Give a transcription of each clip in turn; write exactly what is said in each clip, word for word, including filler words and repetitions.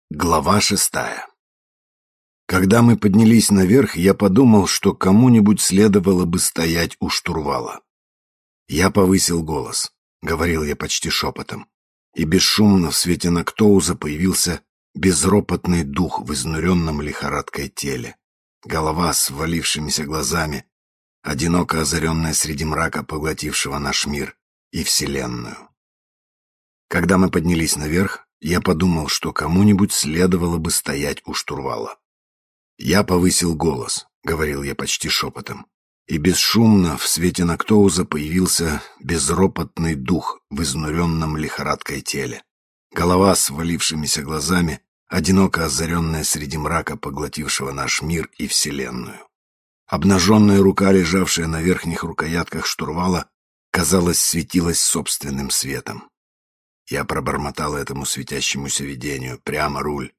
Глава шестая. Когда мы поднялись наверх, я подумал, что кому-нибудь следовало бы стоять у штурвала. Я повысил голос, говорил я почти шепотом, и бесшумно в свете Нактоуза появился безропотный дух в изнуренном лихорадкой теле. Голова с ввалившимися глазами, одиноко озаренная среди мрака, поглотившего наш мир и вселенную. Когда мы поднялись наверх, я подумал, что кому-нибудь следовало бы стоять у штурвала. Я повысил голос, говорил я почти шепотом, и бесшумно в свете Нактоуза появился безропотный дух в изнуренном лихорадкой теле. Голова с ввалившимися глазами, одиноко озаренная среди мрака, поглотившего наш мир и вселенную. Обнаженная рука, лежавшая на верхних рукоятках штурвала, казалось, светилась собственным светом. Я пробормотал этому светящемуся видению: «Прямо руль».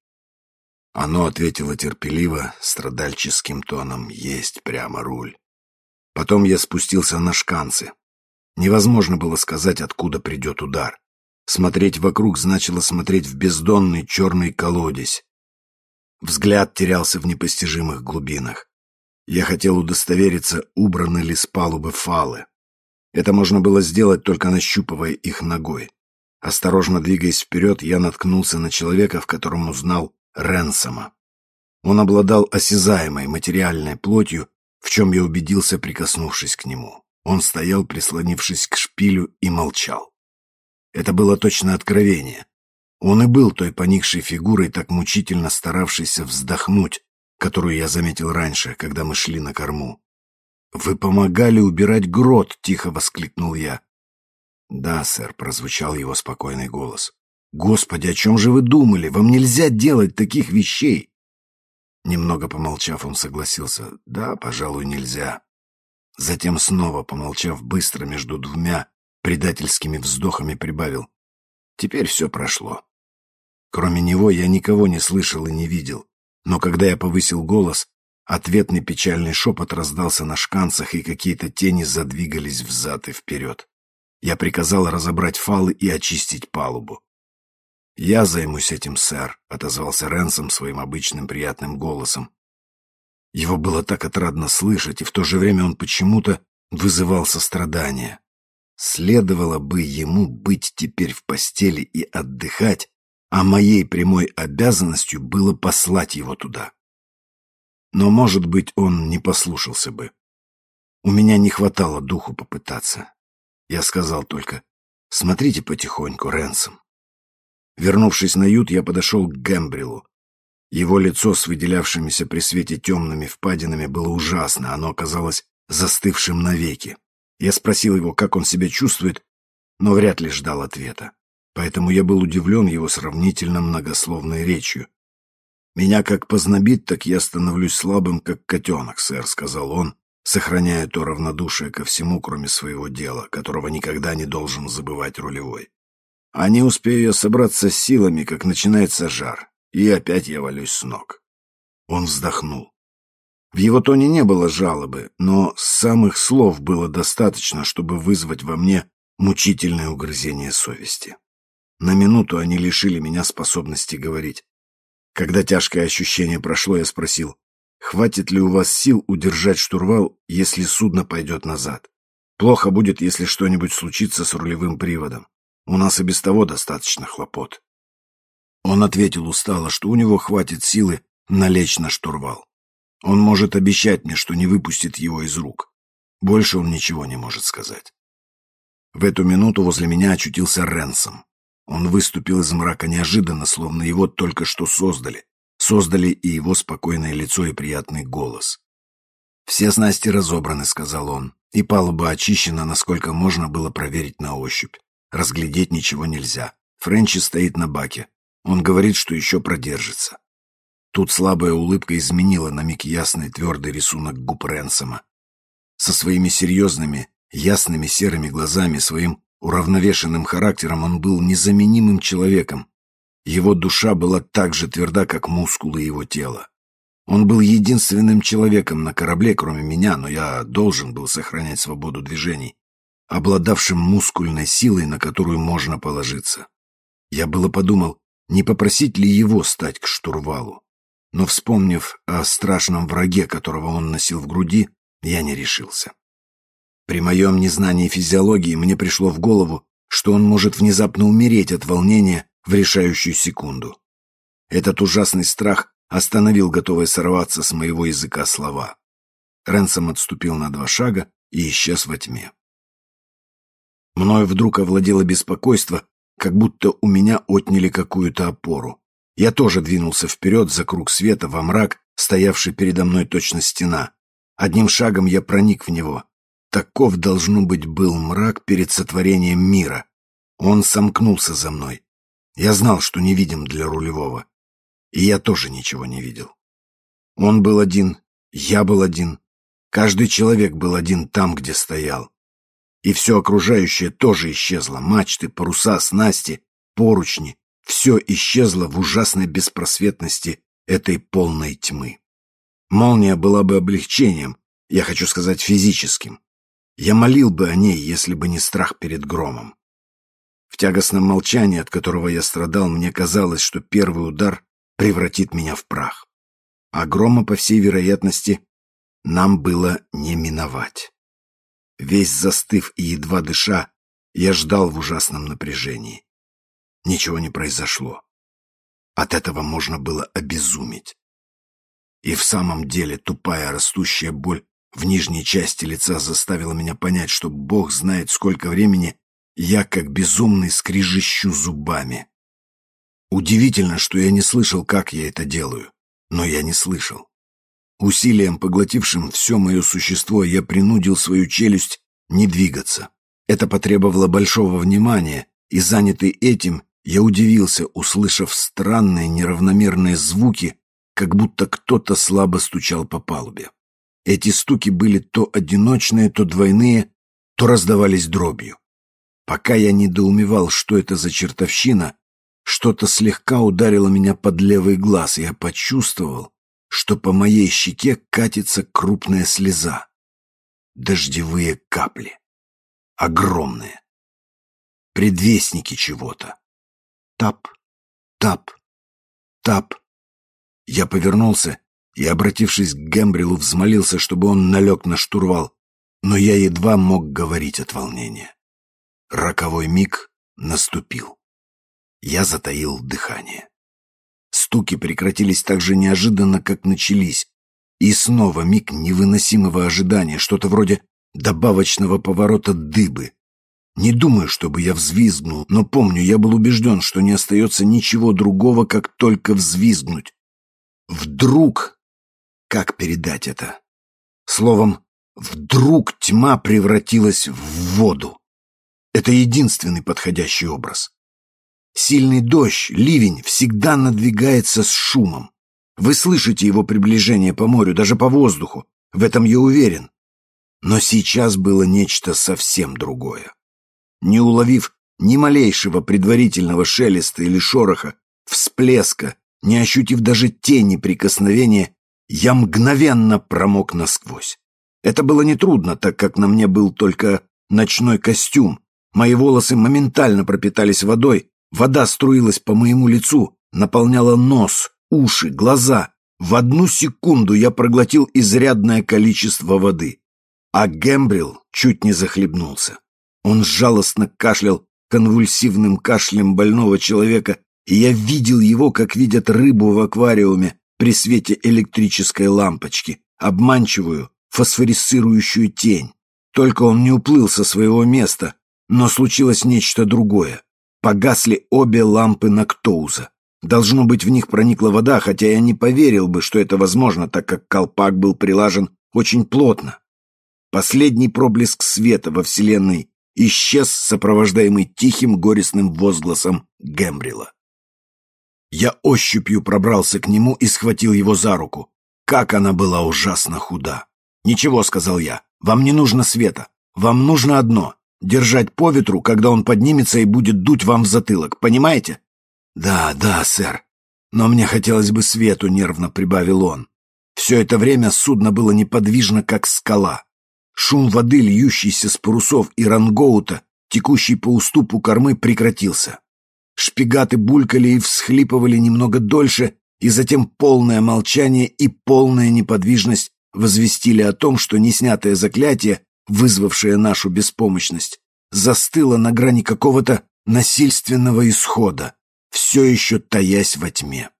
Оно ответило терпеливо, страдальческим тоном: «Есть прямо руль». Потом я спустился на шканцы. Невозможно было сказать, откуда придет удар. Смотреть вокруг значило смотреть в бездонный черный колодец. Взгляд терялся в непостижимых глубинах. Я хотел удостовериться, убраны ли с палубы фалы. Это можно было сделать, только нащупывая их ногой. Осторожно двигаясь вперед, я наткнулся на человека, в котором узнал Ренсома. Он обладал осязаемой материальной плотью, в чем я убедился, прикоснувшись к нему. Он стоял, прислонившись к шпилю, и молчал. Это было точно откровение. Он и был той поникшей фигурой, так мучительно старавшейся вздохнуть, которую я заметил раньше, когда мы шли на корму. «Вы помогали убирать грот!» — тихо воскликнул я. «Да, сэр», — прозвучал его спокойный голос. «Господи, о чем же вы думали? Вам нельзя делать таких вещей!» Немного помолчав, он согласился: «Да, пожалуй, нельзя». Затем, снова помолчав, быстро между двумя предательскими вздохами прибавил: «Теперь все прошло». Кроме него я никого не слышал и не видел, но когда я повысил голос, ответный печальный шепот раздался на шканцах, и какие-то тени задвигались взад и вперед. Я приказал разобрать фалы и очистить палубу. «Я займусь этим, сэр», — отозвался Ренсом своим обычным приятным голосом. Его было так отрадно слышать, и в то же время он почему-то вызывал сострадание. Следовало бы ему быть теперь в постели и отдыхать, а моей прямой обязанностью было послать его туда. Но, может быть, он не послушался бы. У меня не хватало духу попытаться. Я сказал только: «Смотрите потихоньку, Ренсом». Вернувшись на ют, я подошел к Гэмбрилу. Его лицо с выделявшимися при свете темными впадинами было ужасно, оно оказалось застывшим навеки. Я спросил его, как он себя чувствует, но вряд ли ждал ответа. Поэтому я был удивлен его сравнительно многословной речью. «Меня как познобит, так я становлюсь слабым, как котенок, сэр», — сказал он, сохраняя то равнодушие ко всему, кроме своего дела, которого никогда не должен забывать рулевой. «А не успею я собраться с силами, как начинается жар, и опять я валюсь с ног». Он вздохнул. В его тоне не было жалобы, но самых слов было достаточно, чтобы вызвать во мне мучительное угрызение совести. На минуту они лишили меня способности говорить. Когда тяжкое ощущение прошло, я спросил: «Хватит ли у вас сил удержать штурвал, если судно пойдет назад? Плохо будет, если что-нибудь случится с рулевым приводом. У нас и без того достаточно хлопот». Он ответил устало, что у него хватит силы налечь на штурвал. Он может обещать мне, что не выпустит его из рук. Больше он ничего не может сказать. В эту минуту возле меня очутился Ренсом. Он выступил из мрака неожиданно, словно его только что создали. Создали и его спокойное лицо, и приятный голос. «Все снасти разобраны», — сказал он, — «и палуба очищена, насколько можно было проверить на ощупь. Разглядеть ничего нельзя. Френчи стоит на баке. Он говорит, что еще продержится». Тут слабая улыбка изменила на миг ясный твердый рисунок губ Ренсома. Со своими серьезными, ясными серыми глазами, своим уравновешенным характером он был незаменимым человеком. Его душа была так же тверда, как мускулы его тела. Он был единственным человеком на корабле, кроме меня, но я должен был сохранять свободу движений, обладавшим мускульной силой, на которую можно положиться. Я было подумал, не попросить ли его стать к штурвалу. Но, вспомнив о страшном враге, которого он носил в груди, я не решился. При моем незнании физиологии мне пришло в голову, что он может внезапно умереть от волнения в решающую секунду. Этот ужасный страх остановил готовые сорваться с моего языка слова. Рэнсом отступил на два шага и исчез во тьме. Мною вдруг овладело беспокойство, как будто у меня отняли какую-то опору. Я тоже двинулся вперед за круг света во мрак, стоявший передо мной точно стена. Одним шагом я проник в него. Таков, должно быть, был мрак перед сотворением мира. Он сомкнулся за мной. Я знал, что невидим для рулевого. И я тоже ничего не видел. Он был один, я был один. Каждый человек был один там, где стоял. И все окружающее тоже исчезло. Мачты, паруса, снасти, поручни. Все исчезло в ужасной беспросветности этой полной тьмы. Молния была бы облегчением, я хочу сказать, физическим. Я молил бы о ней, если бы не страх перед громом. В тягостном молчании, от которого я страдал, мне казалось, что первый удар превратит меня в прах. А грома, по всей вероятности, нам было не миновать. Весь застыв и едва дыша, я ждал в ужасном напряжении. Ничего не произошло. От этого можно было обезуметь. И в самом деле тупая растущая боль в нижней части лица заставила меня понять, что Бог знает, сколько времени я, как безумный, скрежещу зубами. Удивительно, что я не слышал, как я это делаю, но я не слышал. Усилием, поглотившим все мое существо, я принудил свою челюсть не двигаться. Это потребовало большого внимания, и, занятый этим, я удивился, услышав странные неравномерные звуки, как будто кто-то слабо стучал по палубе. Эти стуки были то одиночные, то двойные, то раздавались дробью. Пока я недоумевал, что это за чертовщина, что-то слегка ударило меня под левый глаз, и я почувствовал, что по моей щеке катится крупная слеза. Дождевые капли. Огромные. Предвестники чего-то. Тап, тап, тап. Я повернулся и, обратившись к Гэмбрилу, взмолился, чтобы он налег на штурвал, но я едва мог говорить от волнения. Роковой миг наступил. Я затаил дыхание. Стуки прекратились так же неожиданно, как начались, и снова миг невыносимого ожидания, что-то вроде добавочного поворота дыбы. Не думаю, чтобы я взвизгнул, но помню, я был убежден, что не остается ничего другого, как только взвизгнуть. Вдруг... Как передать это? Словом, вдруг тьма превратилась в воду. Это единственный подходящий образ. Сильный дождь, ливень всегда надвигается с шумом. Вы слышите его приближение по морю, даже по воздуху. В этом я уверен. Но сейчас было нечто совсем другое. Не уловив ни малейшего предварительного шелеста или шороха, всплеска, не ощутив даже тени прикосновения, я мгновенно промок насквозь. Это было нетрудно, так как на мне был только ночной костюм. Мои волосы моментально пропитались водой, вода струилась по моему лицу, наполняла нос, уши, глаза. В одну секунду я проглотил изрядное количество воды. А Гэмбрил чуть не захлебнулся. Он жалостно кашлял конвульсивным кашлем больного человека, и я видел его, как видят рыбу в аквариуме при свете электрической лампочки, обманчивую, фосфорисцирующую тень. Только он не уплыл со своего места, но случилось нечто другое. Погасли обе лампы Нактоуза. Должно быть, в них проникла вода, хотя я не поверил бы, что это возможно, так как колпак был прилажен очень плотно. Последний проблеск света во Вселенной исчез, сопровождаемый тихим горестным возгласом Гэмбрила. Я ощупью пробрался к нему и схватил его за руку. Как она была ужасно худа. «Ничего», — сказал я, — «вам не нужно света. Вам нужно одно — держать по ветру, когда он поднимется и будет дуть вам в затылок. Понимаете?» «Да, да, сэр. Но мне хотелось бы свету», — нервно прибавил он. Все это время судно было неподвижно, как скала. Шум воды, льющийся с парусов и рангоута, текущий по уступу кормы, прекратился. Шпигаты булькали и всхлипывали немного дольше, и затем полное молчание и полная неподвижность возвестили о том, что неснятое заклятие, вызвавшее нашу беспомощность, застыло на грани какого-то насильственного исхода, все еще таясь во тьме.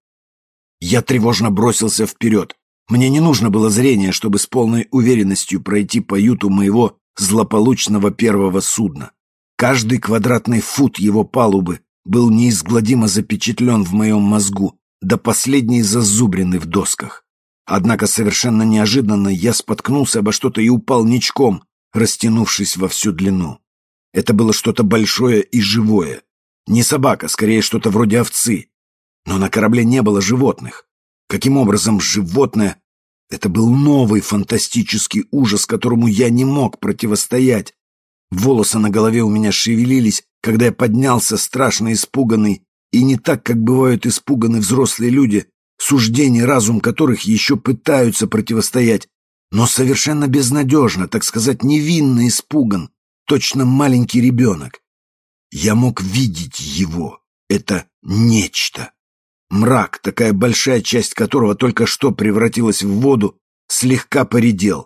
Я тревожно бросился вперед. Мне не нужно было зрения, чтобы с полной уверенностью пройти по юту моего злополучного первого судна. Каждый квадратный фут его палубы был неизгладимо запечатлен в моем мозгу, до последней зазубрины в досках. Однако совершенно неожиданно я споткнулся обо что-то и упал ничком, растянувшись во всю длину. Это было что-то большое и живое. Не собака, скорее что-то вроде овцы. Но на корабле не было животных. Каким образом животное? Это был новый фантастический ужас, которому я не мог противостоять. Волосы на голове у меня шевелились, когда я поднялся, страшно испуганный, и не так, как бывают испуганы взрослые люди, суждения, разум которых еще пытаются противостоять, но совершенно безнадежно, так сказать, невинно испуган, точно маленький ребенок. Я мог видеть его, это нечто. Мрак, такая большая часть которого только что превратилась в воду, слегка поредел.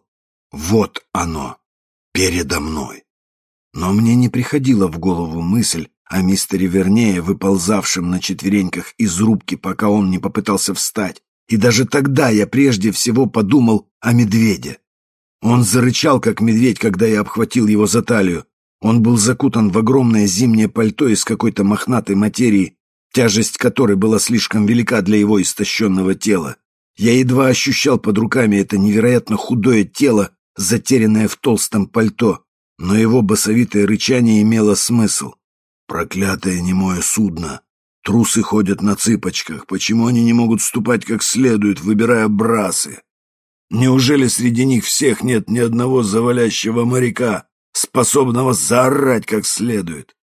Вот оно, передо мной. Но мне не приходила в голову мысль о мистере Вернее, выползавшем на четвереньках из рубки, пока он не попытался встать. И даже тогда я прежде всего подумал о медведе. Он зарычал, как медведь, когда я обхватил его за талию. Он был закутан в огромное зимнее пальто из какой-то мохнатой материи, тяжесть которой была слишком велика для его истощенного тела. Я едва ощущал под руками это невероятно худое тело, затерянное в толстом пальто, но его басовитое рычание имело смысл. «Проклятое немое судно! Трусы ходят на цыпочках. Почему они не могут ступать как следует, выбирая брасы? Неужели среди них всех нет ни одного завалящего моряка, способного заорать как следует?»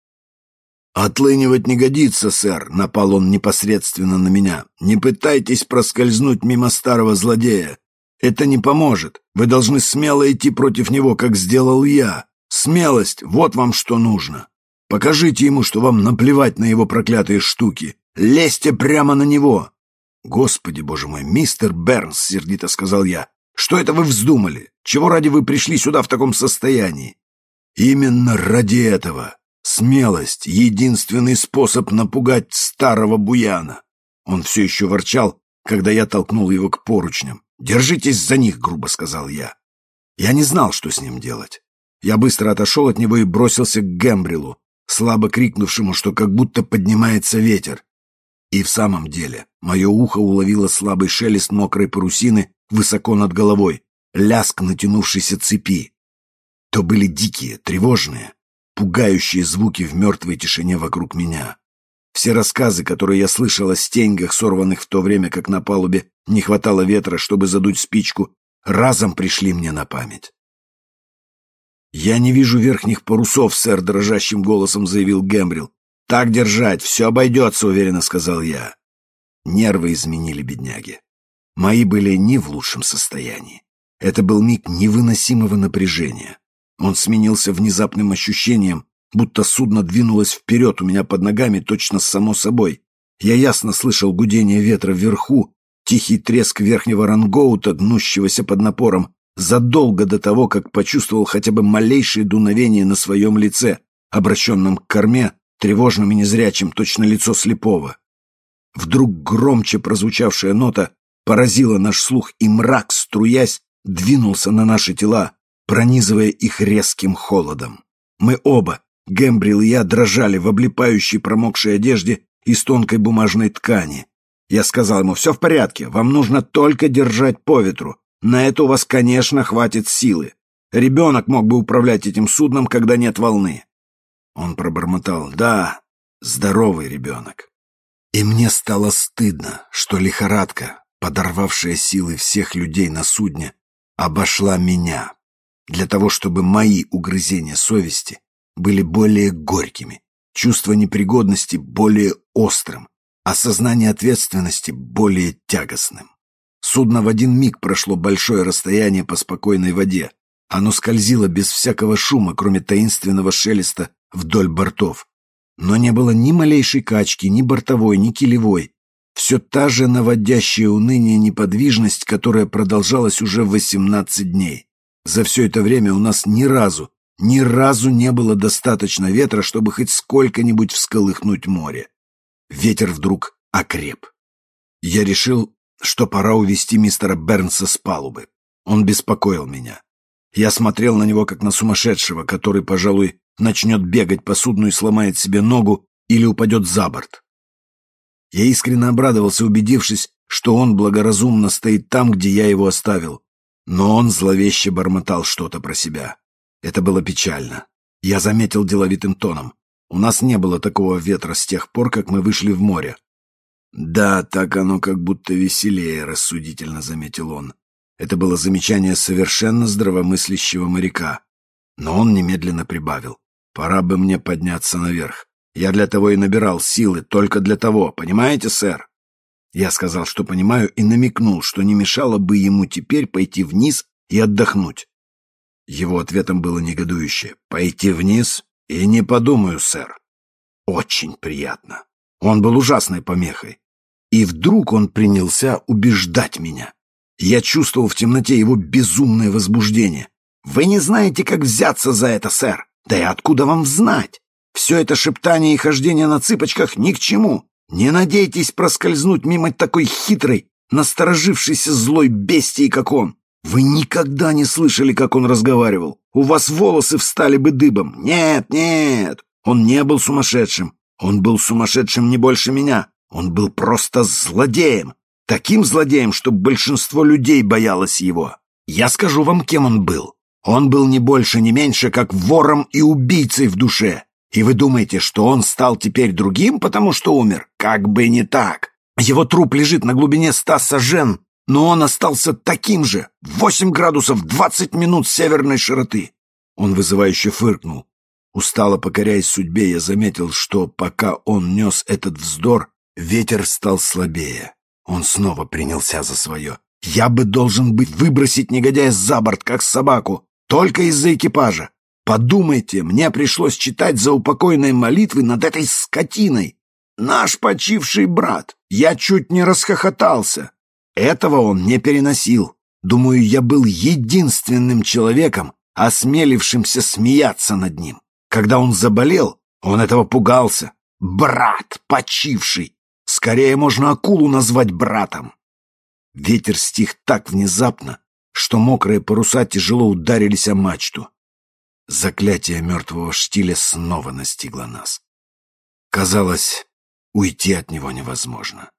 «Отлынивать не годится, сэр», — напал он непосредственно на меня. «Не пытайтесь проскользнуть мимо старого злодея. Это не поможет. Вы должны смело идти против него, как сделал я. Смелость — вот вам что нужно. Покажите ему, что вам наплевать на его проклятые штуки. Лезьте прямо на него!» «Господи, боже мой, мистер Бернс», — сердито сказал я, — «что это вы вздумали? Чего ради вы пришли сюда в таком состоянии?» «Именно ради этого. Смелость — единственный способ напугать старого буяна». Он все еще ворчал, когда я толкнул его к поручням. «Держитесь за них», — грубо сказал я. Я не знал, что с ним делать. Я быстро отошел от него и бросился к Гэмбрилу, слабо крикнувшему, что как будто поднимается ветер. И в самом деле мое ухо уловило слабый шелест мокрой парусины высоко над головой, лязг натянувшейся цепи. То были дикие, тревожные, пугающие звуки в мертвой тишине вокруг меня. Все рассказы, которые я слышал о стеньгах, сорванных в то время, как на палубе не хватало ветра, чтобы задуть спичку, разом пришли мне на память. «Я не вижу верхних парусов, сэр», — дрожащим голосом заявил Гэмбрил. «Так держать, все обойдется», — уверенно сказал я. Нервы изменили бедняги. Мои были не в лучшем состоянии. Это был миг невыносимого напряжения. Он сменился внезапным ощущением, будто судно двинулось вперед у меня под ногами точно само собой. Я ясно слышал гудение ветра вверху, тихий треск верхнего рангоута, гнущегося под напором, задолго до того, как почувствовал хотя бы малейшее дуновение на своем лице, обращенном к корме, тревожным и незрячим, точно лицо слепого. Вдруг громче прозвучавшая нота поразила наш слух, и мрак, струясь, двинулся на наши тела, пронизывая их резким холодом. Мы оба, Гэмбрил и я, дрожали в облепающей промокшей одежде из тонкой бумажной ткани. Я сказал ему: «Все в порядке, вам нужно только держать по ветру. На это у вас, конечно, хватит силы. Ребенок мог бы управлять этим судном, когда нет волны». Он пробормотал: «Да, здоровый ребенок». И мне стало стыдно, что лихорадка, подорвавшая силы всех людей на судне, обошла меня, для того, чтобы мои угрызения совести были более горькими, чувство непригодности более острым, а сознание ответственности более тягостным. Судно в один миг прошло большое расстояние по спокойной воде. Оно скользило без всякого шума, кроме таинственного шелеста вдоль бортов. но не было ни малейшей качки, ни бортовой, ни килевой. Все та же наводящая уныние неподвижность, которая продолжалась уже восемнадцать дней. За все это время у нас ни разу, ни разу не было достаточно ветра, чтобы хоть сколько-нибудь всколыхнуть море. Ветер вдруг окреп. Я решил, что пора увести мистера Бернса с палубы. Он беспокоил меня. Я смотрел на него, как на сумасшедшего, который, пожалуй, начнет бегать по судну и сломает себе ногу или упадет за борт. Я искренне обрадовался, убедившись, что он благоразумно стоит там, где я его оставил. Но он зловеще бормотал что-то про себя. Это было печально. Я заметил деловитым тоном. У нас не было такого ветра с тех пор, как мы вышли в море. «Да, так оно как будто веселее», — рассудительно заметил он. Это было замечание совершенно здравомыслящего моряка. Но он немедленно прибавил. «Пора бы мне подняться наверх. Я для того и набирал силы, только для того, понимаете, сэр?» Я сказал, что понимаю, и намекнул, что не мешало бы ему теперь пойти вниз и отдохнуть. Его ответом было негодующее. «Пойти вниз? И не подумаю, сэр». Очень приятно. Он был ужасной помехой. И вдруг он принялся убеждать меня. Я чувствовал в темноте его безумное возбуждение. «Вы не знаете, как взяться за это, сэр? Да и откуда вам знать? Все это шептание и хождение на цыпочках ни к чему. Не надейтесь проскользнуть мимо такой хитрой, насторожившейся злой бестии, как он. Вы никогда не слышали, как он разговаривал. У вас волосы встали бы дыбом. Нет, нет, он не был сумасшедшим. Он был сумасшедшим не больше меня. Он был просто злодеем. Таким злодеем, что большинство людей боялось его. Я скажу вам, кем он был. Он был не больше, не меньше, как вором и убийцей в душе. И вы думаете, что он стал теперь другим, потому что умер? Как бы не так. Его труп лежит на глубине ста сажен, но он остался таким же. восемь градусов двадцать минут северной широты. Он вызывающе фыркнул. Устало покоряясь судьбе, я заметил, что пока он нес этот вздор, ветер стал слабее. Он снова принялся за свое. Я бы должен быть выбросить негодяя за борт, как собаку, только из-за экипажа. Подумайте, мне пришлось читать заупокойные молитвы над этой скотиной. Наш почивший брат. Я чуть не расхохотался. Этого он не переносил. Думаю, я был единственным человеком, осмелившимся смеяться над ним. Когда он заболел, он этого пугался. Брат почивший. Скорее можно акулу назвать братом. Ветер стих так внезапно, что мокрые паруса тяжело ударились о мачту. Заклятие мертвого штиля снова настигло нас. Казалось, уйти от него невозможно.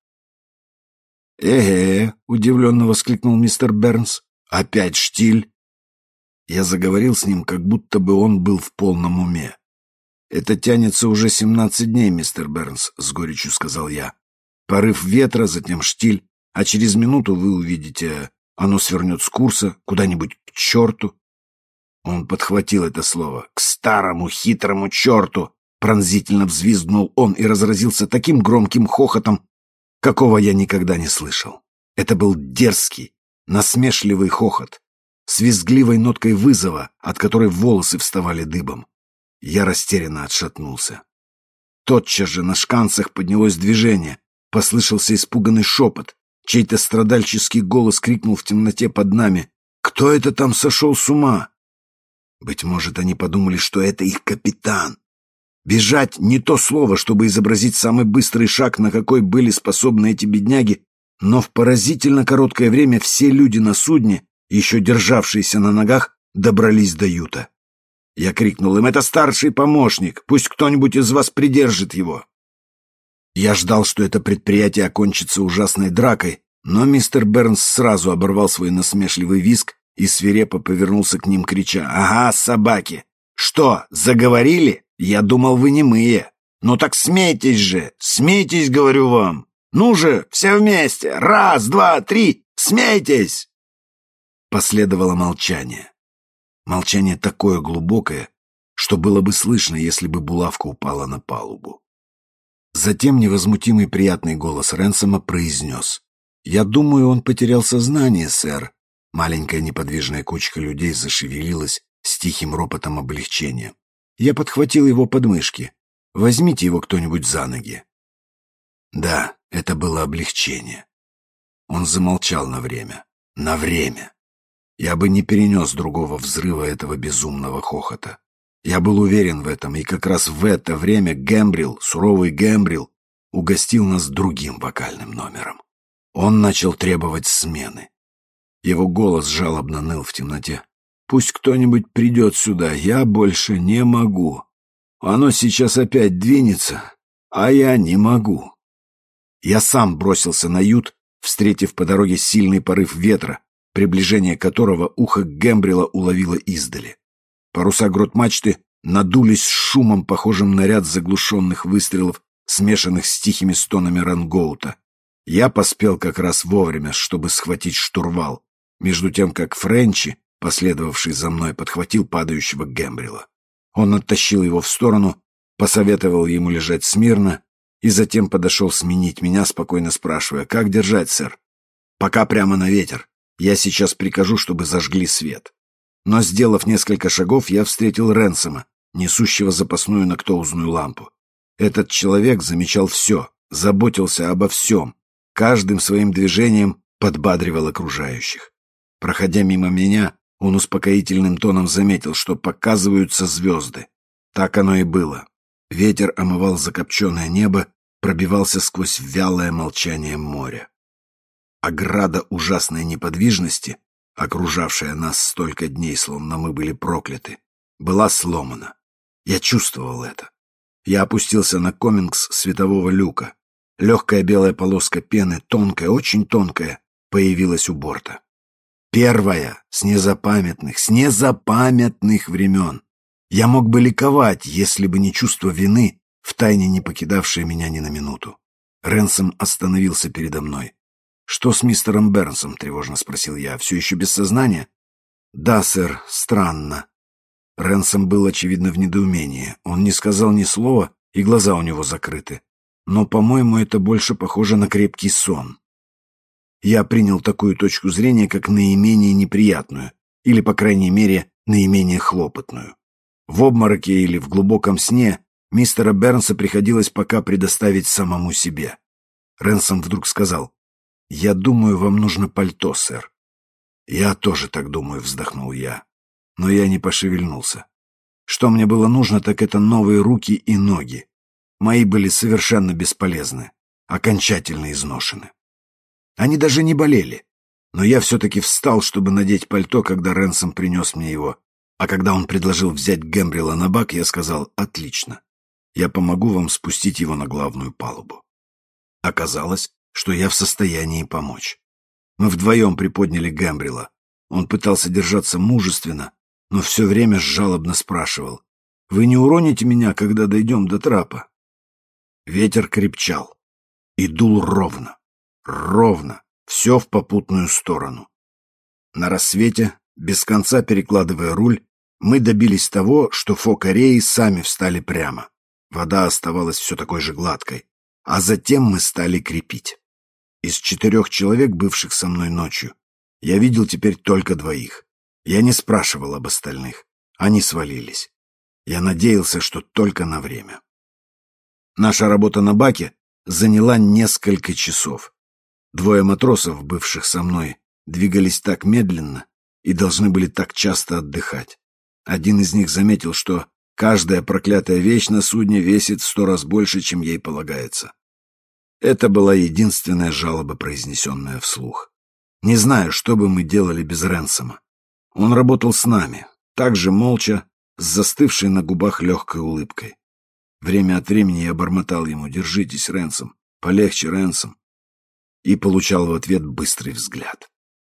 «Э-э!» — удивленно воскликнул мистер Бернс. «Опять штиль?» Я заговорил с ним, как будто бы он был в полном уме. «Это тянется уже семнадцать дней, мистер Бернс», — с горечью сказал я. «Порыв ветра, затем штиль, а через минуту вы увидите, оно свернет с курса куда-нибудь к черту». Он подхватил это слово. «К старому хитрому черту!» Пронзительно взвизгнул он и разразился таким громким хохотом, какого я никогда не слышал. Это был дерзкий, насмешливый хохот, с визгливой ноткой вызова, от которой волосы вставали дыбом. Я растерянно отшатнулся. Тотчас же на шканцах поднялось движение, послышался испуганный шепот. Чей-то страдальческий голос крикнул в темноте под нами: «Кто это там сошел с ума?» Быть может, они подумали, что это их капитан. Бежать — не то слово, чтобы изобразить самый быстрый шаг, на какой были способны эти бедняги, но в поразительно короткое время все люди на судне, еще державшиеся на ногах, добрались до юта. Я крикнул им: «Это старший помощник, пусть кто-нибудь из вас придержит его». Я ждал, что это предприятие окончится ужасной дракой, но мистер Бернс сразу оборвал свой насмешливый визг и свирепо повернулся к ним, крича: «Ага, собаки! Что, заговорили? Я думал, вы немые. Ну так смейтесь же, смейтесь, говорю вам. Ну же, все вместе, раз, два, три, смейтесь!» Последовало молчание. Молчание такое глубокое, что было бы слышно, если бы булавка упала на палубу. Затем невозмутимый приятный голос Ренсома произнес: «Я думаю, он потерял сознание, сэр». Маленькая неподвижная кучка людей зашевелилась с тихим ропотом облегчения. Я подхватил его подмышки. Возьмите его кто-нибудь за ноги». Да, это было облегчение. Он замолчал на время. На время. Я бы не перенес другого взрыва этого безумного хохота. Я был уверен в этом, и как раз в это время Гэмбрил, суровый Гэмбрил, угостил нас другим вокальным номером. Он начал требовать смены. Его голос жалобно ныл в темноте. «Пусть кто-нибудь придет сюда, я больше не могу. Оно сейчас опять двинется, а я не могу». Я сам бросился на ют, встретив по дороге сильный порыв ветра, приближение которого ухо Гэмбрила уловило издали. Паруса грот-мачты надулись с шумом, похожим на ряд заглушенных выстрелов, смешанных с тихими стонами рангоута. Я поспел как раз вовремя, чтобы схватить штурвал, между тем как Френчи, последовавший за мной, подхватил падающего Гэмбрила. Он оттащил его в сторону, посоветовал ему лежать смирно и затем подошел сменить меня, спокойно спрашивая: «Как держать, сэр?» «Пока прямо на ветер. Я сейчас прикажу, чтобы зажгли свет». Но, сделав несколько шагов, я встретил Ренсома, несущего запасную нактоузную лампу. Этот человек замечал все, заботился обо всем, каждым своим движением подбадривал окружающих. Проходя мимо меня, он успокоительным тоном заметил, что показываются звезды. Так оно и было. Ветер омывал закопченное небо, пробивался сквозь вялое молчание моря. Ограда ужасной неподвижности, окружавшая нас столько дней, словно мы были прокляты, была сломана. Я чувствовал это. Я опустился на комингс светового люка. Легкая белая полоска пены, тонкая, очень тонкая, появилась у борта. Первая с незапамятных, с незапамятных времен. Я мог бы ликовать, если бы не чувство вины, втайне не покидавшее меня ни на минуту. Ренсом остановился передо мной. «Что с мистером Бернсом?» — тревожно спросил я. «Все еще без сознания?» «Да, сэр, странно». Ренсом был, очевидно, в недоумении. Он не сказал ни слова, и глаза у него закрыты. Но, по-моему, это больше похоже на крепкий сон. Я принял такую точку зрения, как наименее неприятную, или, по крайней мере, наименее хлопотную. В обмороке или в глубоком сне мистера Бернса приходилось пока предоставить самому себе. Ренсом вдруг сказал: «Я думаю, вам нужно пальто, сэр». «Я тоже так думаю», — вздохнул я. Но я не пошевельнулся. Что мне было нужно, так это новые руки и ноги. Мои были совершенно бесполезны, окончательно изношены. Они даже не болели, но я все-таки встал, чтобы надеть пальто, когда Ренсом принес мне его. А когда он предложил взять Гэмбрила на бак, я сказал: «Отлично, я помогу вам спустить его на главную палубу». Оказалось, что я в состоянии помочь. Мы вдвоем приподняли Гэмбрила. Он пытался держаться мужественно, но все время жалобно спрашивал: «Вы не уроните меня, когда дойдем до трапа?» Ветер крепчал и дул ровно, ровно, все в попутную сторону. На рассвете, без конца перекладывая руль, мы добились того, что фок-ареи сами встали прямо. Вода оставалась все такой же гладкой, а затем мы стали крепить. Из четырех человек, бывших со мной ночью, я видел теперь только двоих. Я не спрашивал об остальных. Они свалились. Я надеялся, что только на время. Наша работа на баке заняла несколько часов. Двое матросов, бывших со мной, двигались так медленно и должны были так часто отдыхать. Один из них заметил, что каждая проклятая вещь на судне весит в сто раз больше, чем ей полагается. Это была единственная жалоба, произнесенная вслух. Не знаю, что бы мы делали без Ренсома. Он работал с нами, так же молча, с застывшей на губах легкой улыбкой. Время от времени я бормотал ему: «Держитесь, Ренсом, полегче, Ренсом», и получал в ответ быстрый взгляд.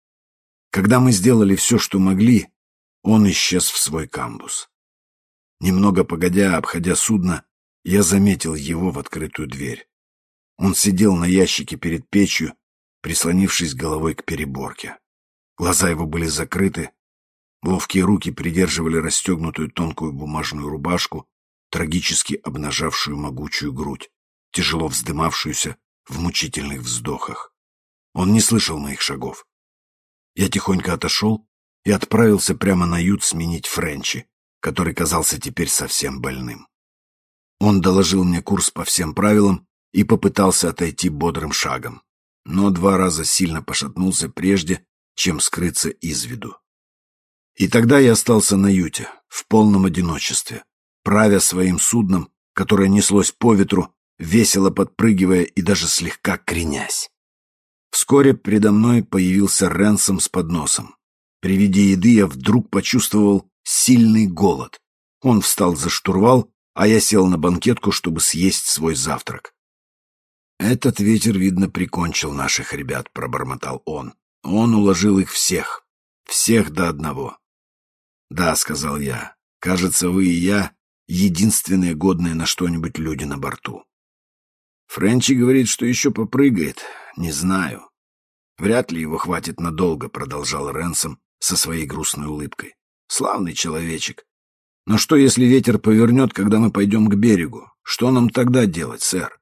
Когда мы сделали все, что могли, он исчез в свой камбуз. Немного погодя, обходя судно, я заметил его в открытую дверь. Он сидел на ящике перед печью, прислонившись головой к переборке. Глаза его были закрыты, ловкие руки придерживали расстегнутую тонкую бумажную рубашку, трагически обнажавшую могучую грудь, тяжело вздымавшуюся в мучительных вздохах. Он не слышал моих шагов. Я тихонько отошел и отправился прямо на ют сменить Френчи, который казался теперь совсем больным. Он доложил мне курс по всем правилам и попытался отойти бодрым шагом, но два раза сильно пошатнулся прежде, чем скрыться из виду. И тогда я остался на юте, в полном одиночестве, правя своим судном, которое неслось по ветру, весело подпрыгивая и даже слегка кренясь. Вскоре предо мной появился Ренсом с подносом. При виде еды я вдруг почувствовал сильный голод. Он встал за штурвал, а я сел на банкетку, чтобы съесть свой завтрак. «Этот ветер, видно, прикончил наших ребят», — пробормотал он. «Он уложил их всех. Всех до одного». «Да», — сказал я, — «кажется, вы и я — единственные годные на что-нибудь люди на борту». «Френчи говорит, что еще попрыгает. Не знаю. Вряд ли его хватит надолго», — продолжал Ренсом со своей грустной улыбкой. «Славный человечек. Но что, если ветер повернет, когда мы пойдем к берегу? Что нам тогда делать, сэр?»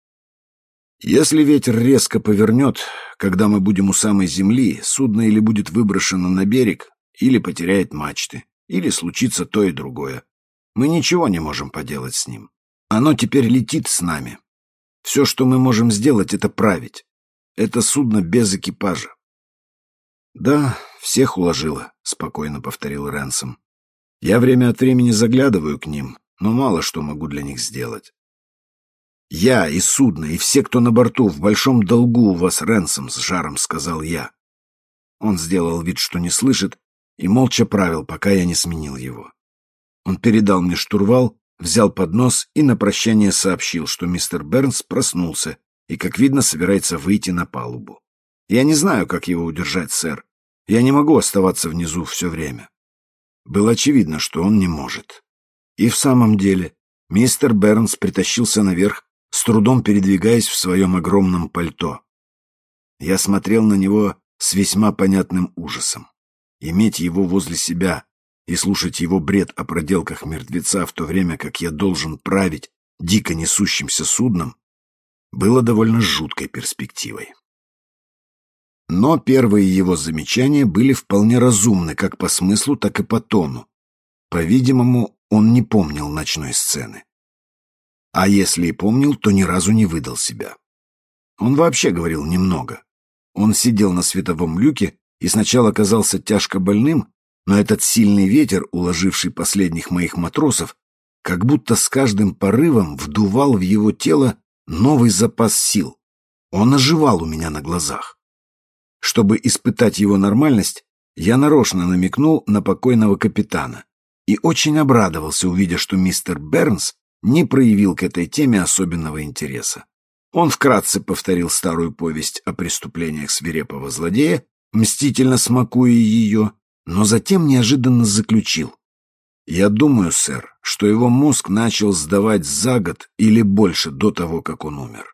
«Если ветер резко повернет, когда мы будем у самой земли, судно или будет выброшено на берег, или потеряет мачты, или случится то и другое. Мы ничего не можем поделать с ним. Оно теперь летит с нами. Все, что мы можем сделать, это править. Это судно без экипажа». «Да, всех уложило», — спокойно повторил Ренсом. «Я время от времени заглядываю к ним, но мало что могу для них сделать. «Я и судно, и все, кто на борту, в большом долгу у вас, Ренсом», — с жаром сказал я. Он сделал вид, что не слышит, и молча правил, пока я не сменил его. Он передал мне штурвал, взял поднос и на прощание сообщил, что мистер Бернс проснулся и, как видно, собирается выйти на палубу. «Я не знаю, как его удержать, сэр. Я не могу оставаться внизу все время». Было очевидно, что он не может. И в самом деле мистер Бернс притащился наверх, с трудом передвигаясь в своем огромном пальто. Я смотрел на него с весьма понятным ужасом. Иметь его возле себя и слушать его бред о проделках мертвеца, в то время как я должен править дико несущимся судном, было довольно жуткой перспективой. Но первые его замечания были вполне разумны как по смыслу, так и по тону. По-видимому, он не помнил ночной сцены. А если и помнил, то ни разу не выдал себя. Он вообще говорил немного. Он сидел на световом люке и сначала казался тяжко больным, но этот сильный ветер, уложивший последних моих матросов, как будто с каждым порывом вдувал в его тело новый запас сил. Он оживал у меня на глазах. Чтобы испытать его нормальность, я нарочно намекнул на покойного капитана и очень обрадовался, увидя, что мистер Бернс не проявил к этой теме особенного интереса. Он вкратце повторил старую повесть о преступлениях свирепого злодея, мстительно смакуя ее, но затем неожиданно заключил: «Я думаю, сэр, что его мозг начал сдавать за год или больше до того, как он умер».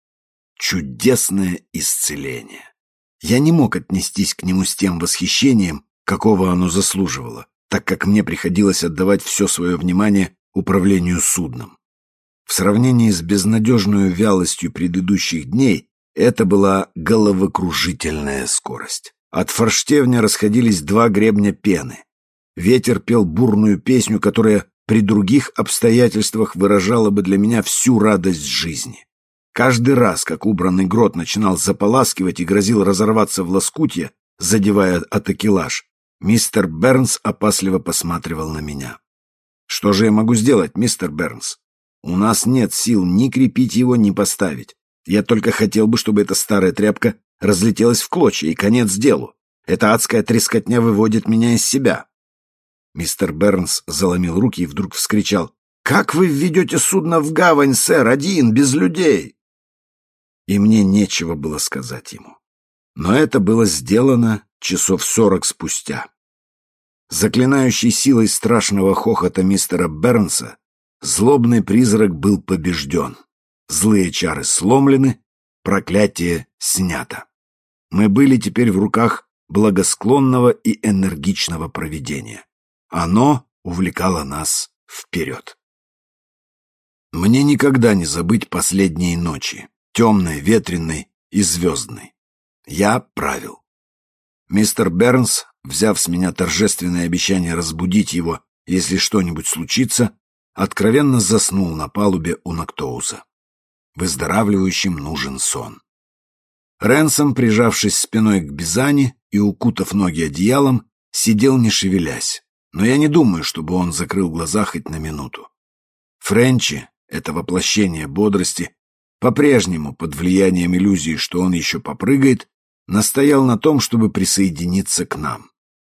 Чудесное исцеление. Я не мог отнестись к нему с тем восхищением, какого оно заслуживало, так как мне приходилось отдавать все свое внимание управлению судном. В сравнении с безнадежной вялостью предыдущих дней это была головокружительная скорость. От форштевня расходились два гребня пены. Ветер пел бурную песню, которая при других обстоятельствах выражала бы для меня всю радость жизни. Каждый раз, как убранный грот начинал заполаскивать и грозил разорваться в лоскутья, задевая о такелаж, мистер Бернс опасливо посматривал на меня. «Что же я могу сделать, мистер Бернс? У нас нет сил ни крепить его, ни поставить. Я только хотел бы, чтобы эта старая тряпка разлетелась в клочья, и конец делу. Эта адская трескотня выводит меня из себя». Мистер Бернс заломил руки и вдруг вскричал: «Как вы введете судно в гавань, сэр, один, без людей?» И мне нечего было сказать ему. Но это было сделано часов сорок спустя. Заклинающей силой страшного хохота мистера Бернса злобный призрак был побежден. Злые чары сломлены, проклятие снято. Мы были теперь в руках благосклонного и энергичного провидения. Оно увлекало нас вперед. Мне никогда не забыть последние ночи, темной, ветреной и звездной. Я правил. Мистер Бернс, взяв с меня торжественное обещание разбудить его, если что-нибудь случится, откровенно заснул на палубе у Нактоуса. Выздоравливающим нужен сон. Ренсом, прижавшись спиной к бизане и укутав ноги одеялом, сидел не шевелясь, но я не думаю, чтобы он закрыл глаза хоть на минуту. Френчи, это воплощение бодрости, по-прежнему под влиянием иллюзии, что он еще попрыгает, настоял на том, чтобы присоединиться к нам.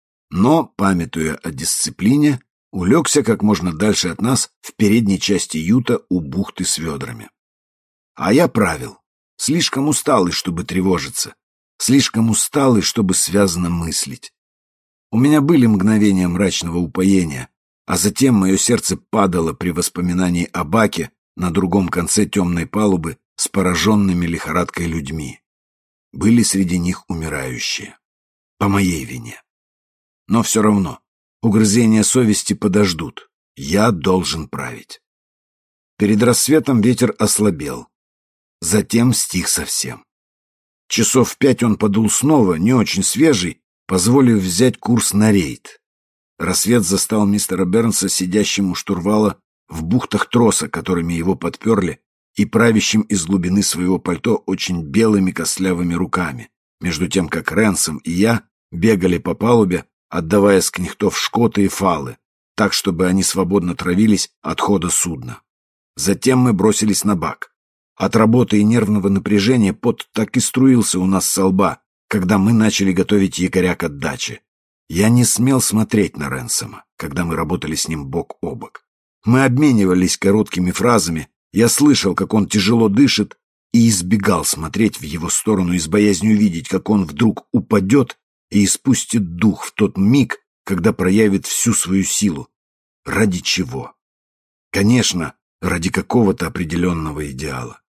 Но, памятуя о дисциплине, улегся как можно дальше от нас в передней части юта у бухты с ведрами. А я правил, слишком усталый, чтобы тревожиться, слишком усталый, чтобы связно мыслить. У меня были мгновения мрачного упоения, а затем мое сердце падало при воспоминании о баке на другом конце темной палубы с пораженными лихорадкой людьми. Были среди них умирающие. По моей вине. Но все равно, угрызения совести подождут. Я должен править. Перед рассветом ветер ослабел. Затем стих совсем. Часов в пять он подул снова, не очень свежий, позволив взять курс на рейд. Рассвет застал мистера Бернса сидящим у штурвала в бухтах троса, которыми его подперли, и правящим из глубины своего пальто очень белыми костлявыми руками, между тем как Ренсом и я бегали по палубе, отдавая с кнехтов шкоты и фалы, так, чтобы они свободно травились от хода судна. Затем мы бросились на бак. От работы и нервного напряжения пот так и струился у нас со лба, когда мы начали готовить якоря к отдаче. Я не смел смотреть на Ренсома, когда мы работали с ним бок о бок. Мы обменивались короткими фразами, я слышал, как он тяжело дышит, и избегал смотреть в его сторону из боязни увидеть, как он вдруг упадет и испустит дух в тот миг, когда проявит всю свою силу. Ради чего? Конечно, ради какого-то определенного идеала.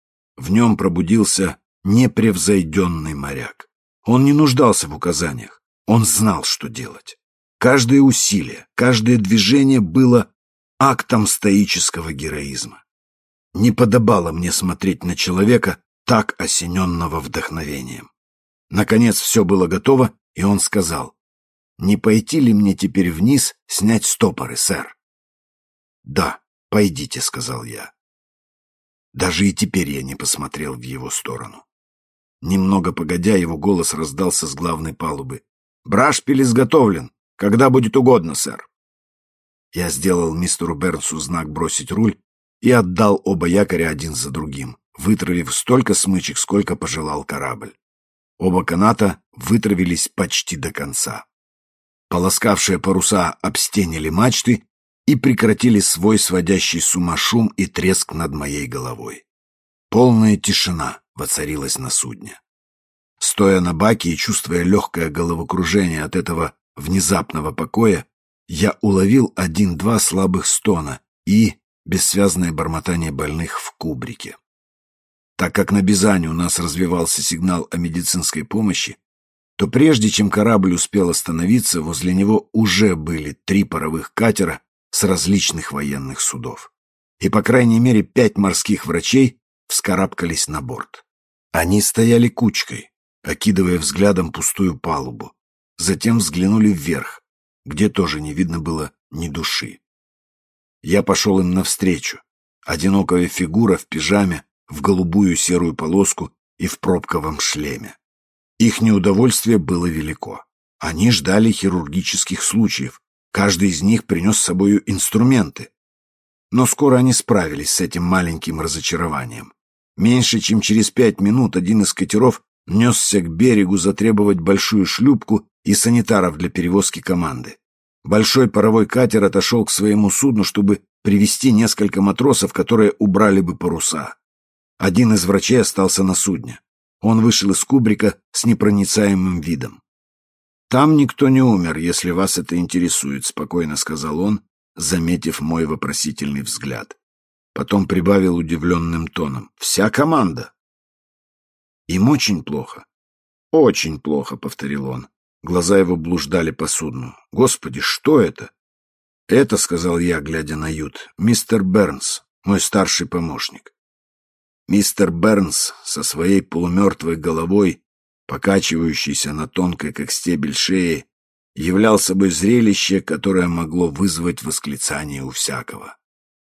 В нем пробудился непревзойденный моряк. Он не нуждался в указаниях. Он знал, что делать. Каждое усилие, каждое движение было актом стоического героизма. Не подобало мне смотреть на человека, так осененного вдохновением. Наконец все было готово, и он сказал: «Не пойти ли мне теперь вниз снять стопоры, сэр?» «Да, пойдите», — сказал я. Даже и теперь я не посмотрел в его сторону. Немного погодя, его голос раздался с главной палубы. «Брашпиль изготовлен. Когда будет угодно, сэр». Я сделал мистеру Бернсу знак бросить руль и отдал оба якоря один за другим, вытравив столько смычек, сколько пожелал корабль. Оба каната вытравились почти до конца. Полоскавшие паруса обстенили мачты и прекратили свой сводящий с ума шум и треск над моей головой. Полная тишина воцарилась на судне. Стоя на баке и чувствуя легкое головокружение от этого внезапного покоя, я уловил один-два слабых стона и бессвязное бормотание больных в кубрике. Так как на Бизане у нас развивался сигнал о медицинской помощи, то прежде чем корабль успел остановиться, возле него уже были три паровых катера с различных военных судов. И, по крайней мере, пять морских врачей вскарабкались на борт. Они стояли кучкой, окидывая взглядом пустую палубу. Затем взглянули вверх, где тоже не видно было ни души. Я пошел им навстречу. Одинокая фигура в пижаме, в голубую серую полоску и в пробковом шлеме. Их неудовольствие было велико. Они ждали хирургических случаев. Каждый из них принес с собою инструменты. Но скоро они справились с этим маленьким разочарованием. Меньше чем через пять минут один из катеров несся к берегу затребовать большую шлюпку и санитаров для перевозки команды. Большой паровой катер отошел к своему судну, чтобы привезти несколько матросов, которые убрали бы паруса. Один из врачей остался на судне. Он вышел из кубрика с непроницаемым видом. «Там никто не умер, если вас это интересует», — спокойно сказал он, заметив мой вопросительный взгляд. Потом прибавил удивленным тоном: «Вся команда». «Им очень плохо». «Очень плохо», — повторил он. Глаза его блуждали по судну. «Господи, что это?» «Это, — сказал я, глядя на ют, — мистер Бернс, мой старший помощник». Мистер Бернс со своей полумертвой головой, покачивающейся на тонкой, как стебель, шее, являл собой зрелище, которое могло вызвать восклицание у всякого.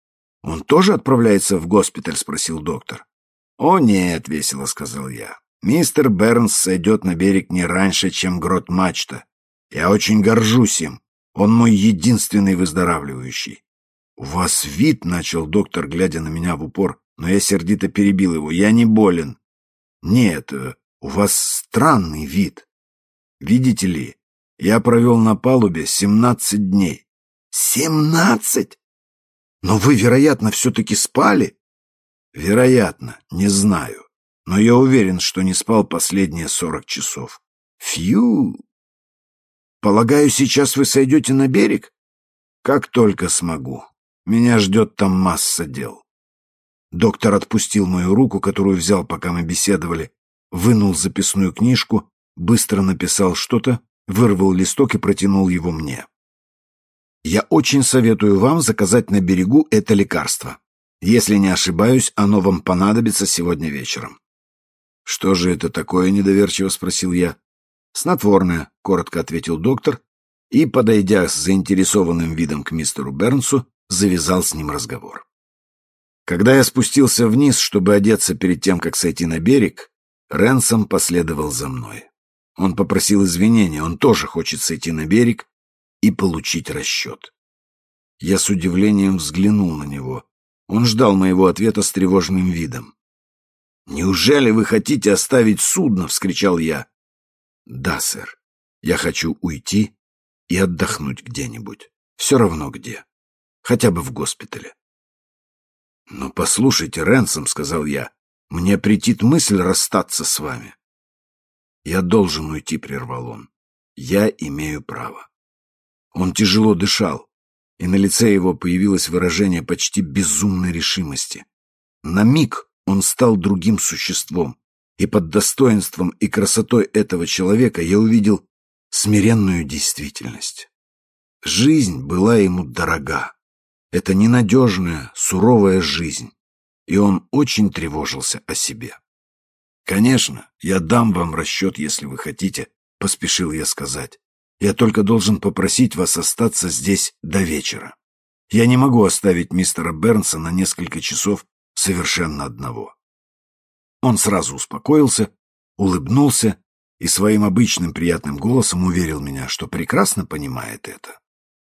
«Он тоже отправляется в госпиталь?» — спросил доктор. «О, нет», — весело сказал я. «Мистер Бернс сойдет на берег не раньше, чем грот-мачта. Я очень горжусь им. Он мой единственный выздоравливающий». «У вас вид», — начал доктор, глядя на меня в упор, но я сердито перебил его. «Я не болен». «Нет, у вас странный вид. Видите ли, я провел на палубе семнадцать дней». «Семнадцать? Но вы, вероятно, все-таки спали?» «Вероятно, не знаю. Но я уверен, что не спал последние сорок часов». «Фью! Полагаю, сейчас вы сойдете на берег?» «Как только смогу. Меня ждет там масса дел». Доктор отпустил мою руку, которую взял, пока мы беседовали, вынул записную книжку, быстро написал что-то, вырвал листок и протянул его мне. «Я очень советую вам заказать на берегу это лекарство. Если не ошибаюсь, оно вам понадобится сегодня вечером». «Что же это такое?» — недоверчиво спросил я. «Снотворное», — коротко ответил доктор, и, подойдя с заинтересованным видом к мистеру Бернсу, завязал с ним разговор. Когда я спустился вниз, чтобы одеться перед тем, как сойти на берег, Рэнсом последовал за мной. Он попросил извинения, он тоже хочет сойти на берег и получить расчет. Я с удивлением взглянул на него. Он ждал моего ответа с тревожным видом. «Неужели вы хотите оставить судно?» — вскричал я. «Да, сэр. Я хочу уйти и отдохнуть где-нибудь. Все равно где. Хотя бы в госпитале». «Но послушайте, Рэнсом, — сказал я, — мне претит мысль расстаться с вами». «Я должен уйти», — прервал он. «Я имею право». Он тяжело дышал, и на лице его появилось выражение почти безумной решимости. На миг он стал другим существом, и под достоинством и красотой этого человека я увидел смиренную действительность. Жизнь была ему дорога. Это ненадежная, суровая жизнь, и он очень тревожился о себе. «Конечно, я дам вам расчет, если вы хотите», — поспешил я сказать. «Я только должен попросить вас остаться здесь до вечера. Я не могу оставить мистера Бернса на несколько часов совершенно одного». Он сразу успокоился, улыбнулся и своим обычным приятным голосом уверил меня, что прекрасно понимает это.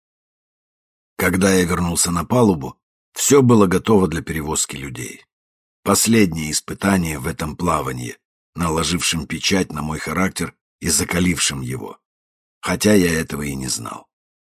Когда я вернулся на палубу, все было готово для перевозки людей. Последнее испытание в этом плавании, наложившем печать на мой характер и закалившем его, хотя я этого и не знал.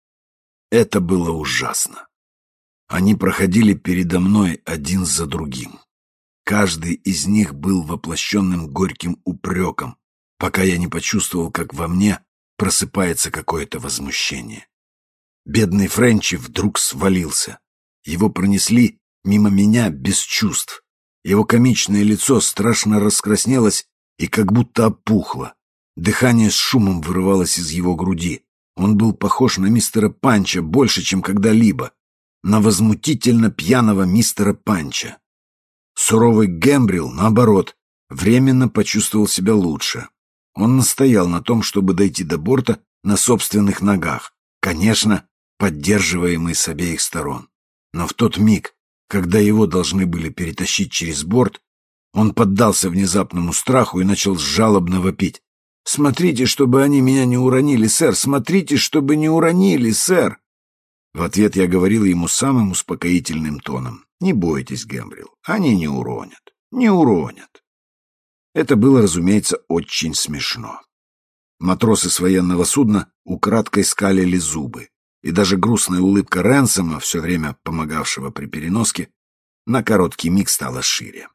Это было ужасно. Они проходили передо мной один за другим. Каждый из них был воплощенным горьким упреком, пока я не почувствовал, как во мне просыпается какое-то возмущение. Бедный Френчи вдруг свалился. Его пронесли мимо меня без чувств. Его комичное лицо страшно раскраснелось и как будто опухло. Дыхание с шумом вырывалось из его груди. Он был похож на мистера Панча больше, чем когда-либо. На возмутительно пьяного мистера Панча. Суровый Гэмбрил, наоборот, временно почувствовал себя лучше. Он настоял на том, чтобы дойти до борта на собственных ногах, конечно, поддерживаемый с обеих сторон. Но в тот миг, когда его должны были перетащить через борт, он поддался внезапному страху и начал жалобно вопить. «Смотрите, чтобы они меня не уронили, сэр! Смотрите, чтобы не уронили, сэр!» В ответ я говорил ему самым успокоительным тоном. «Не бойтесь, Гэмбрил, они не уронят, не уронят». Это было, разумеется, очень смешно. Матросы с военного судна украдкой скалили зубы, и даже грустная улыбка Рэнсома, все время помогавшего при переноске, на короткий миг стала шире.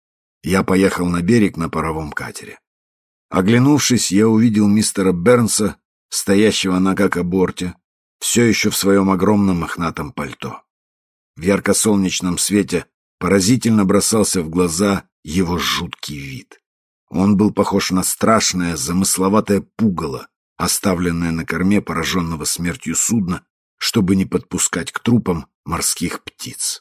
Я поехал на берег на паровом катере. Оглянувшись, я увидел мистера Бернса, стоящего на какоборте, все еще в своем огромном мохнатом пальто. В ярко-солнечном свете поразительно бросался в глаза его жуткий вид. Он был похож на страшное, замысловатое пугало, оставленное на корме пораженного смертью судна, чтобы не подпускать к трупам морских птиц.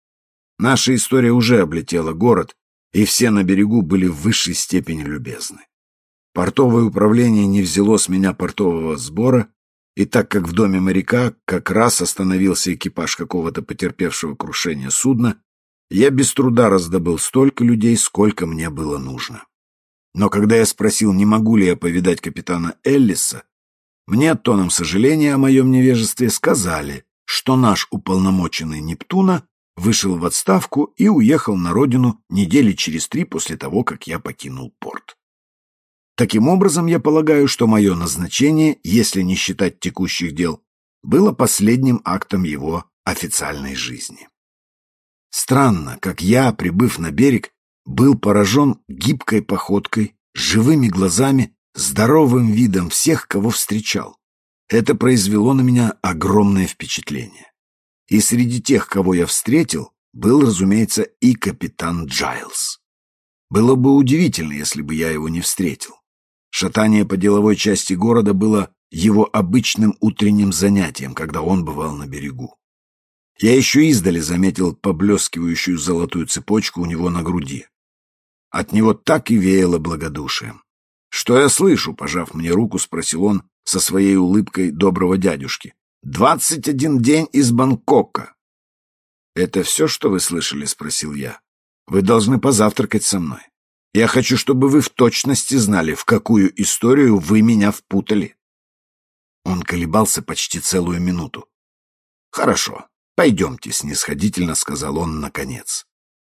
Наша история уже облетела город, и все на берегу были в высшей степени любезны. Портовое управление не взяло с меня портового сбора, И так как в доме моряка как раз остановился экипаж какого-то потерпевшего крушение судна, я без труда раздобыл столько людей, сколько мне было нужно. Но когда я спросил, не могу ли я повидать капитана Эллиса, мне тоном сожаления о моем невежестве сказали, что наш уполномоченный Нептуна вышел в отставку и уехал на родину недели через три после того, как я покинул порт. Таким образом, я полагаю, что мое назначение, если не считать текущих дел, было последним актом его официальной жизни. Странно, как я, прибыв на берег, был поражен гибкой походкой, живыми глазами, здоровым видом всех, кого встречал. Это произвело на меня огромное впечатление. И среди тех, кого я встретил, был, разумеется, и капитан Джайлс. Было бы удивительно, если бы я его не встретил. Шатание по деловой части города было его обычным утренним занятием, когда он бывал на берегу. Я еще издали заметил поблескивающую золотую цепочку у него на груди. От него так и веяло благодушием. «Что я слышу?» — пожав мне руку, спросил он со своей улыбкой доброго дядюшки. «Двадцать один день из Бангкока». «Это все, что вы слышали?» — спросил я. «Вы должны позавтракать со мной. Я хочу, чтобы вы в точности знали, в какую историю вы меня впутали». Он колебался почти целую минуту. «Хорошо, пойдемте», — снисходительно сказал он наконец.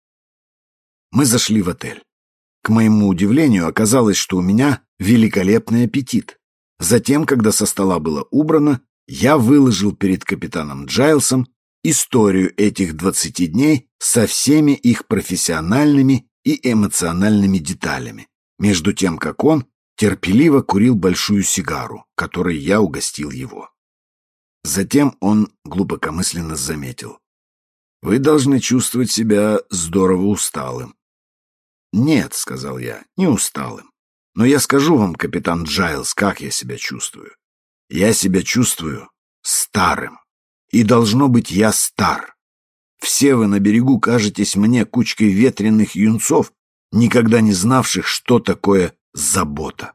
Мы зашли в отель. К моему удивлению, оказалось, что у меня великолепный аппетит. Затем, когда со стола было убрано, я выложил перед капитаном Джайлсом историю этих двадцати дней со всеми их профессиональными и эмоциональными деталями, между тем, как он терпеливо курил большую сигару, которой я угостил его. Затем он глубокомысленно заметил: «Вы должны чувствовать себя здорово усталым». «Нет», — сказал я, — «не усталым. Но я скажу вам, капитан Джайлс, как я себя чувствую. Я себя чувствую старым. И должно быть, я стар. Все вы на берегу кажетесь мне кучкой ветреных юнцов, никогда не знавших, что такое забота».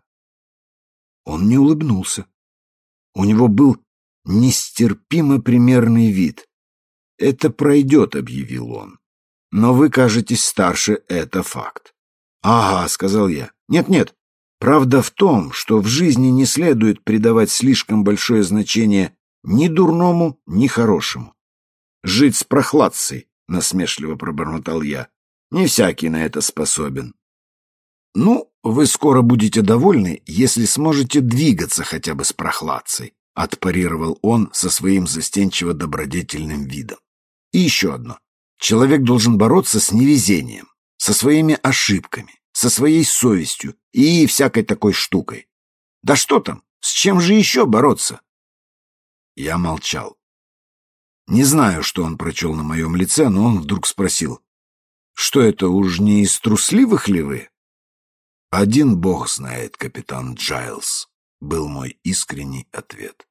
Он не улыбнулся. У него был нестерпимо примерный вид. «Это пройдет», — объявил он. «Но вы кажетесь старше, это факт». «Ага», — сказал я. «Нет-нет, правда в том, что в жизни не следует придавать слишком большое значение ни дурному, ни хорошему. Жить с прохладцей», — насмешливо пробормотал я. «Не всякий на это способен». «Ну, вы скоро будете довольны, если сможете двигаться хотя бы с прохладцей», — отпарировал он со своим застенчиво-добродетельным видом. «И еще одно. Человек должен бороться с невезением, со своими ошибками, со своей совестью и всякой такой штукой. Да что там, с чем же еще бороться?» Я молчал. Не знаю, что он прочел на моем лице, но он вдруг спросил: «Что это, уж не из трусливых ли вы?» «Один бог знает, капитан Джайлс», — был мой искренний ответ.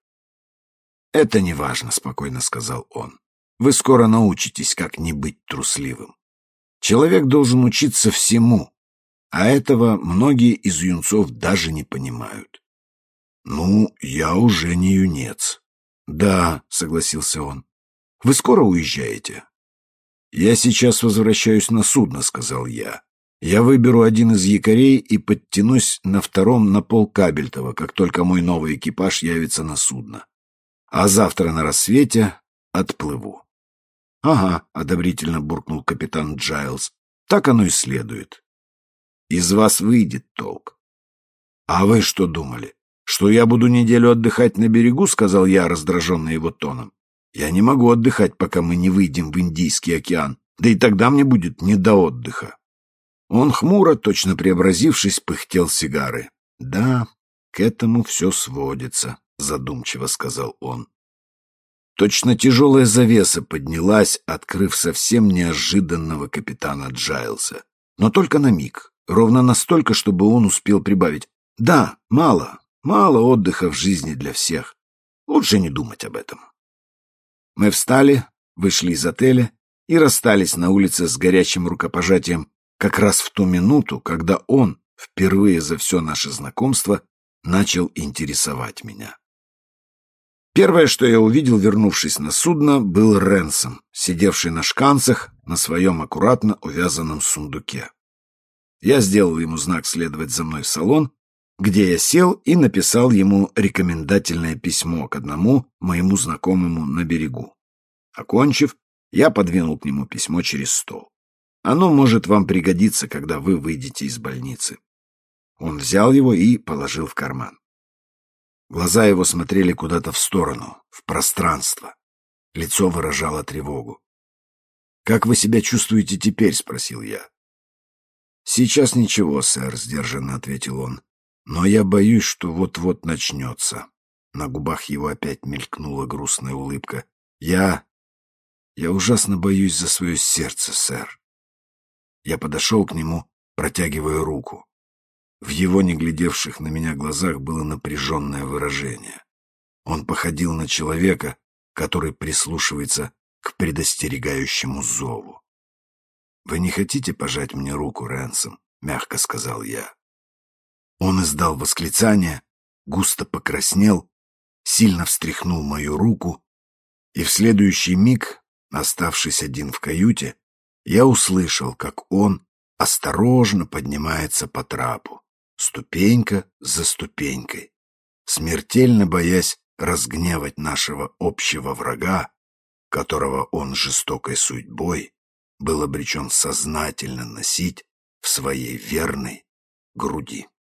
«Это не важно», — спокойно сказал он. «Вы скоро научитесь, как не быть трусливым. Человек должен учиться всему, а этого многие из юнцов даже не понимают». «Ну, я уже не юнец». «Да», — согласился он. «Вы скоро уезжаете?» «Я сейчас возвращаюсь на судно», — сказал я. «Я выберу один из якорей и подтянусь на втором на полкабельтова, как только мой новый экипаж явится на судно. А завтра на рассвете отплыву». «Ага», — одобрительно буркнул капитан Джайлс. «Так оно и следует. Из вас выйдет толк». «А вы что думали? Что я буду неделю отдыхать на берегу?» — сказал я, раздраженный его тоном. «Я не могу отдыхать, пока мы не выйдем в Индийский океан, да и тогда мне будет не до отдыха». Он хмуро, точно преобразившись, пыхтел сигары. «Да, к этому все сводится», — задумчиво сказал он. Точно тяжелая завеса поднялась, открыв совсем неожиданного капитана Джайлса. Но только на миг, ровно настолько, чтобы он успел прибавить: «Да, мало, мало отдыха в жизни для всех. Лучше не думать об этом». Мы встали, вышли из отеля и расстались на улице с горячим рукопожатием как раз в ту минуту, когда он, впервые за все наше знакомство, начал интересовать меня. Первое, что я увидел, вернувшись на судно, был Ренсом, сидевший на шканцах на своем аккуратно увязанном сундуке. Я сделал ему знак следовать за мной в салон, где я сел и написал ему рекомендательное письмо к одному моему знакомому на берегу. Окончив, я подвинул к нему письмо через стол. Оно может вам пригодиться, когда вы выйдете из больницы. Он взял его и положил в карман. Глаза его смотрели куда-то в сторону, в пространство. Лицо выражало тревогу. «Как вы себя чувствуете теперь?» — спросил я. «Сейчас ничего, сэр», — сдержанно ответил он. «Но я боюсь, что вот-вот начнется». На губах его опять мелькнула грустная улыбка. «Я... я ужасно боюсь за свое сердце, сэр». Я подошел к нему, протягивая руку. В его не глядевших на меня глазах было напряженное выражение. Он походил на человека, который прислушивается к предостерегающему зову. «Вы не хотите пожать мне руку, Ренсом?» — мягко сказал я. Он издал восклицание, густо покраснел, сильно встряхнул мою руку, и в следующий миг, оставшись один в каюте, я услышал, как он осторожно поднимается по трапу, ступенька за ступенькой, смертельно боясь разгневать нашего общего врага, которого он жестокой судьбой был обречен сознательно носить в своей верной груди.